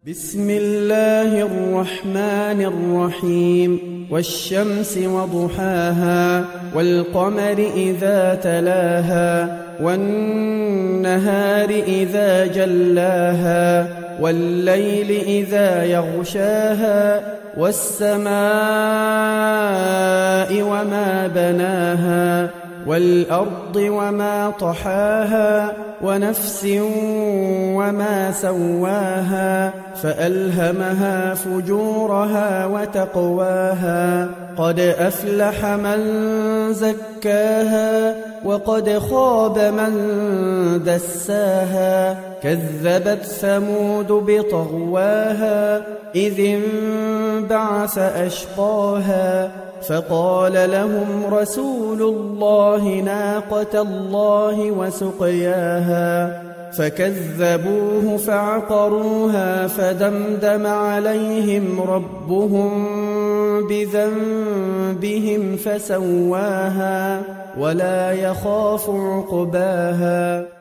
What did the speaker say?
بسم الله الرحمن الرحيم والشمس وضحاها والقمر إذا تلاها والنهار إذا جلاها والليل إذا يغشاها والسماء وما بناها والأرض وما طحاها ونفس وما سواها فألهمها فجورها وتقواها قد أفلح من زكاها وقد خاب من دساها كذبت ثمود بطغواها إذ انبعث أشقاها فقال لهم رسول الله ناقة الله وسقياها فكذبوه فعقروها فدمدم عليهم ربهم بذنبهم فسواها ولا يخاف عقباها.